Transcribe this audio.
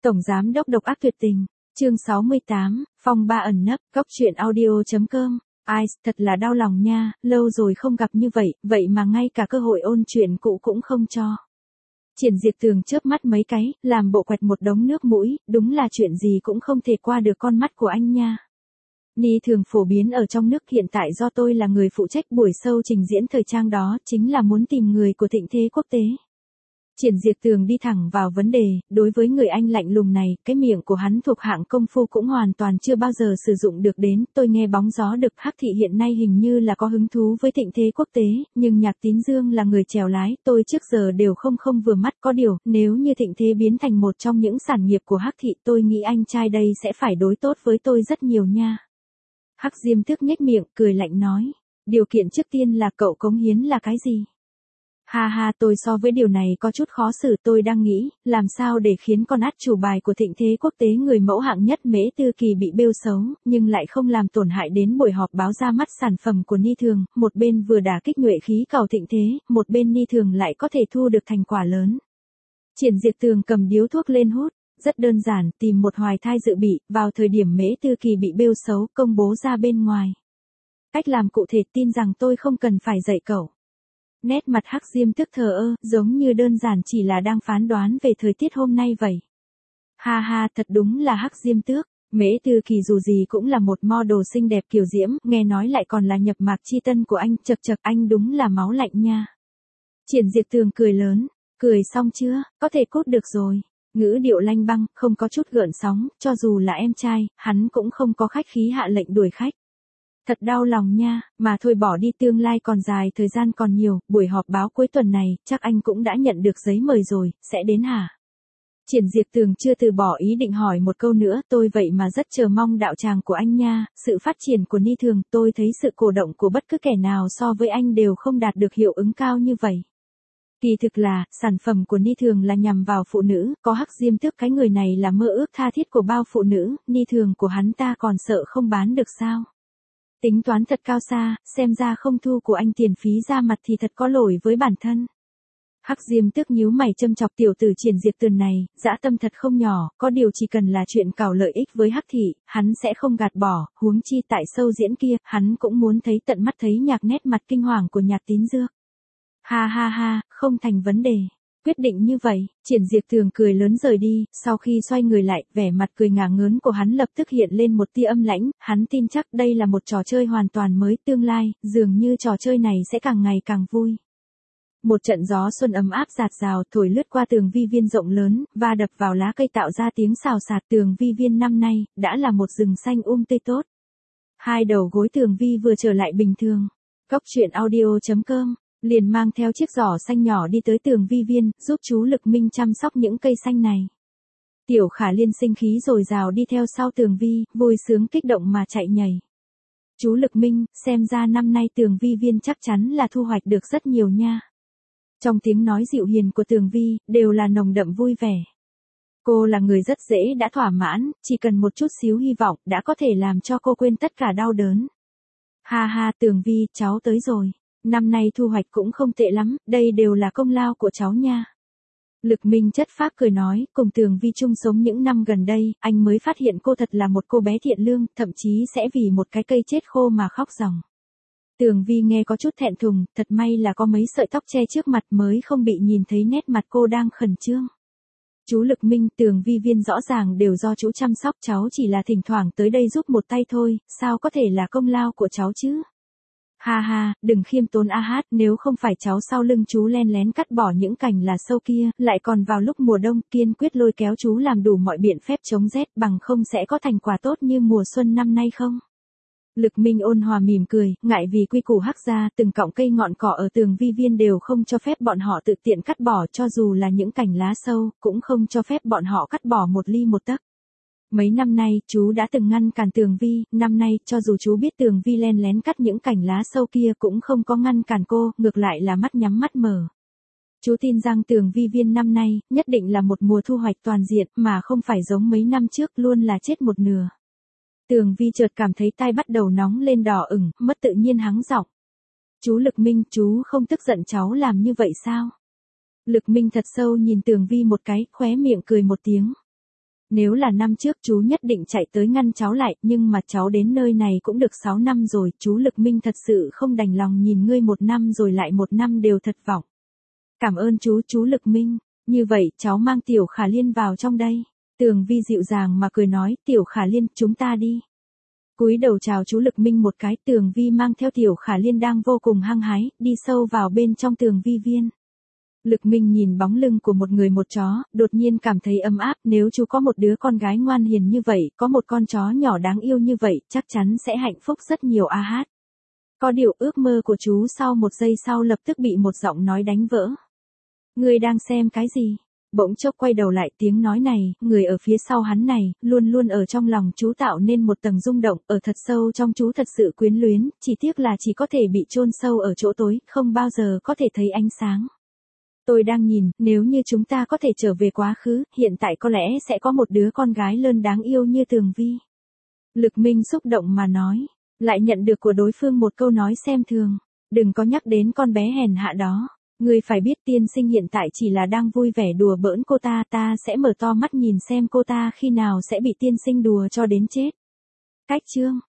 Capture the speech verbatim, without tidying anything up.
Tổng giám đốc độc ác tuyệt tình, chương sáu mươi tám, phong ba ẩn nấp, góc truyện audio.com. Ai, thật là đau lòng nha, lâu rồi không gặp như vậy, vậy mà ngay cả cơ hội ôn chuyện cũ cũng không cho. Triển Diệp Tường chớp mắt mấy cái, làm bộ quẹt một đống nước mũi, đúng là chuyện gì cũng không thể qua được con mắt của anh nha. Ni thường phổ biến ở trong nước, hiện tại do tôi là người phụ trách buổi show trình diễn thời trang đó, chính là muốn tìm người của thịnh thế quốc tế. Triển Diệp Tường đi thẳng vào vấn đề, đối với người anh lạnh lùng này, cái miệng của hắn thuộc hạng công phu cũng hoàn toàn chưa bao giờ sử dụng được đến, tôi nghe bóng gió được Hắc Thị hiện nay hình như là có hứng thú với thịnh thế quốc tế, nhưng Nhạc Tín Dương là người chèo lái, tôi trước giờ đều không không vừa mắt, có điều, nếu như thịnh thế biến thành một trong những sản nghiệp của Hắc Thị, tôi nghĩ anh trai đây sẽ phải đối tốt với tôi rất nhiều nha. Hắc Diêm Tước nhếch miệng, cười lạnh nói, điều kiện trước tiên là cậu cống hiến là cái gì? Ha ha, tôi so với điều này có chút khó xử, tôi đang nghĩ, làm sao để khiến con át chủ bài của thịnh thế quốc tế người mẫu hạng nhất Mễ Tư Kỳ bị bêu xấu, nhưng lại không làm tổn hại đến buổi họp báo ra mắt sản phẩm của Ni Thường, một bên vừa đả kích nhuệ khí cầu thịnh thế, một bên Ni Thường lại có thể thu được thành quả lớn. Triển Diệp Tường cầm điếu thuốc lên hút, rất đơn giản, tìm một hoài thai dự bị, vào thời điểm Mễ Tư Kỳ bị bêu xấu, công bố ra bên ngoài. Cách làm cụ thể tin rằng tôi không cần phải dạy cậu. Nét mặt Hắc Diêm Tước thờ ơ, giống như đơn giản chỉ là đang phán đoán về thời tiết hôm nay vậy. Ha ha, thật đúng là Hắc Diêm Tước, Mễ Tư Kỳ dù gì cũng là một model xinh đẹp kiều diễm, nghe nói lại còn là nhập mạc chi tân của anh, chật chật anh đúng là máu lạnh nha. Triển Diệp Tường cười lớn, cười xong chưa, có thể cút được rồi. Ngữ điệu lanh băng, không có chút gợn sóng, cho dù là em trai, hắn cũng không có khách khí hạ lệnh đuổi khách. Thật đau lòng nha, mà thôi bỏ đi, tương lai còn dài, thời gian còn nhiều, buổi họp báo cuối tuần này, chắc anh cũng đã nhận được giấy mời rồi, sẽ đến hả? Triển Diệp Tường chưa từ bỏ ý định hỏi một câu nữa, tôi vậy mà rất chờ mong đạo tràng của anh nha, sự phát triển của Ni Thường, tôi thấy sự cổ động của bất cứ kẻ nào so với anh đều không đạt được hiệu ứng cao như vậy. Kỳ thực là, sản phẩm của Ni Thường là nhằm vào phụ nữ, có Hắc Diêm Tước cái người này là mơ ước tha thiết của bao phụ nữ, Ni Thường của hắn ta còn sợ không bán được sao? Tính toán thật cao xa, xem ra không thu của anh tiền phí ra mặt thì thật có lỗi với bản thân. Hắc Diêm Tước nhíu mày châm chọc tiểu tử Triển Diệp Tường này, dã tâm thật không nhỏ, có điều chỉ cần là chuyện cào lợi ích với Hắc Thị, hắn sẽ không gạt bỏ, huống chi tại show diễn kia, hắn cũng muốn thấy tận mắt thấy nhạc nét mặt kinh hoàng của Nhạc Tín Dương. Ha ha ha, không thành vấn đề. Quyết định như vậy, Triển Diệp Tường cười lớn rời đi, sau khi xoay người lại, vẻ mặt cười ngả ngớn của hắn lập tức hiện lên một tia âm lãnh, hắn tin chắc đây là một trò chơi hoàn toàn mới, tương lai, dường như trò chơi này sẽ càng ngày càng vui. Một trận gió xuân ấm áp rạt rào thổi lướt qua tường vi viên rộng lớn, và đập vào lá cây tạo ra tiếng xào xạc. Tường vi viên năm nay, đã là một rừng xanh um tươi tốt. Hai đầu gối tường vi vừa trở lại bình thường. Góc truyện audio.com liền mang theo chiếc giỏ xanh nhỏ đi tới tường vi viên, giúp chú Lực Minh chăm sóc những cây xanh này. Tiểu Khả Liên sinh khí dồi dào đi theo sau tường vi, vui sướng kích động mà chạy nhảy. Chú Lực Minh, xem ra năm nay tường vi viên chắc chắn là thu hoạch được rất nhiều nha. Trong tiếng nói dịu hiền của tường vi, đều là nồng đậm vui vẻ. Cô là người rất dễ đã thỏa mãn, chỉ cần một chút xíu hy vọng, đã có thể làm cho cô quên tất cả đau đớn. Ha ha, tường vi, cháu tới rồi. Năm nay thu hoạch cũng không tệ lắm, đây đều là công lao của cháu nha. Lực Minh chất phác cười nói, cùng Tường Vi chung sống những năm gần đây, anh mới phát hiện cô thật là một cô bé thiện lương, thậm chí sẽ vì một cái cây chết khô mà khóc ròng. Tường Vi nghe có chút thẹn thùng, thật may là có mấy sợi tóc che trước mặt mới không bị nhìn thấy nét mặt cô đang khẩn trương. Chú Lực Minh, Tường Vi viên rõ ràng đều do chú chăm sóc, cháu chỉ là thỉnh thoảng tới đây giúp một tay thôi, sao có thể là công lao của cháu chứ? Ha ha, đừng khiêm tốn a hát, nếu không phải cháu sau lưng chú len lén cắt bỏ những cành là sâu kia, lại còn vào lúc mùa đông, kiên quyết lôi kéo chú làm đủ mọi biện phép chống rét, bằng không sẽ có thành quả tốt như mùa xuân năm nay không? Lực Minh ôn hòa mỉm cười, ngại vì quy củ Hắc gia, từng cọng cây ngọn cỏ ở tường vi viên đều không cho phép bọn họ tự tiện cắt bỏ, cho dù là những cành lá sâu, cũng không cho phép bọn họ cắt bỏ một ly một tấc. Mấy năm nay, chú đã từng ngăn cản Tường Vi, năm nay, cho dù chú biết Tường Vi len lén cắt những cành lá sâu kia cũng không có ngăn cản cô, ngược lại là mắt nhắm mắt mở. Chú tin rằng Tường Vi viên năm nay, nhất định là một mùa thu hoạch toàn diện, mà không phải giống mấy năm trước luôn là chết một nửa. Tường Vi chợt cảm thấy tai bắt đầu nóng lên đỏ ửng, mất tự nhiên hắng giọng. Chú Lực Minh, chú không tức giận cháu làm như vậy sao? Lực Minh thật sâu nhìn Tường Vi một cái, khóe miệng cười một tiếng. Nếu là năm trước chú nhất định chạy tới ngăn cháu lại, nhưng mà cháu đến nơi này cũng được sáu năm rồi, chú Lực Minh thật sự không đành lòng nhìn ngươi một năm rồi lại một năm đều thất vọng. Cảm ơn chú, chú Lực Minh, như vậy cháu mang Tiểu Khả Liên vào trong đây. Tường Vi dịu dàng mà cười nói, Tiểu Khả Liên, chúng ta đi. Cúi đầu chào chú Lực Minh một cái, Tường Vi mang theo Tiểu Khả Liên đang vô cùng hăng hái, đi sâu vào bên trong Tường Vi viên. Lực Minh nhìn bóng lưng của một người một chó, đột nhiên cảm thấy ấm áp, nếu chú có một đứa con gái ngoan hiền như vậy, có một con chó nhỏ đáng yêu như vậy, chắc chắn sẽ hạnh phúc rất nhiều a hát. Có điều ước mơ của chú sau một giây sau lập tức bị một giọng nói đánh vỡ. Người đang xem cái gì? Bỗng chốc quay đầu lại, tiếng nói này, người ở phía sau hắn này, luôn luôn ở trong lòng chú tạo nên một tầng rung động, ở thật sâu trong chú thật sự quyến luyến, chỉ tiếc là chỉ có thể bị chôn sâu ở chỗ tối, không bao giờ có thể thấy ánh sáng. Tôi đang nhìn, nếu như chúng ta có thể trở về quá khứ, hiện tại có lẽ sẽ có một đứa con gái lớn đáng yêu như Tường Vi. Lực Minh xúc động mà nói, lại nhận được của đối phương một câu nói xem thường, đừng có nhắc đến con bé hèn hạ đó. Ngươi phải biết tiên sinh hiện tại chỉ là đang vui vẻ đùa bỡn cô ta, ta sẽ mở to mắt nhìn xem cô ta khi nào sẽ bị tiên sinh đùa cho đến chết. Cách chương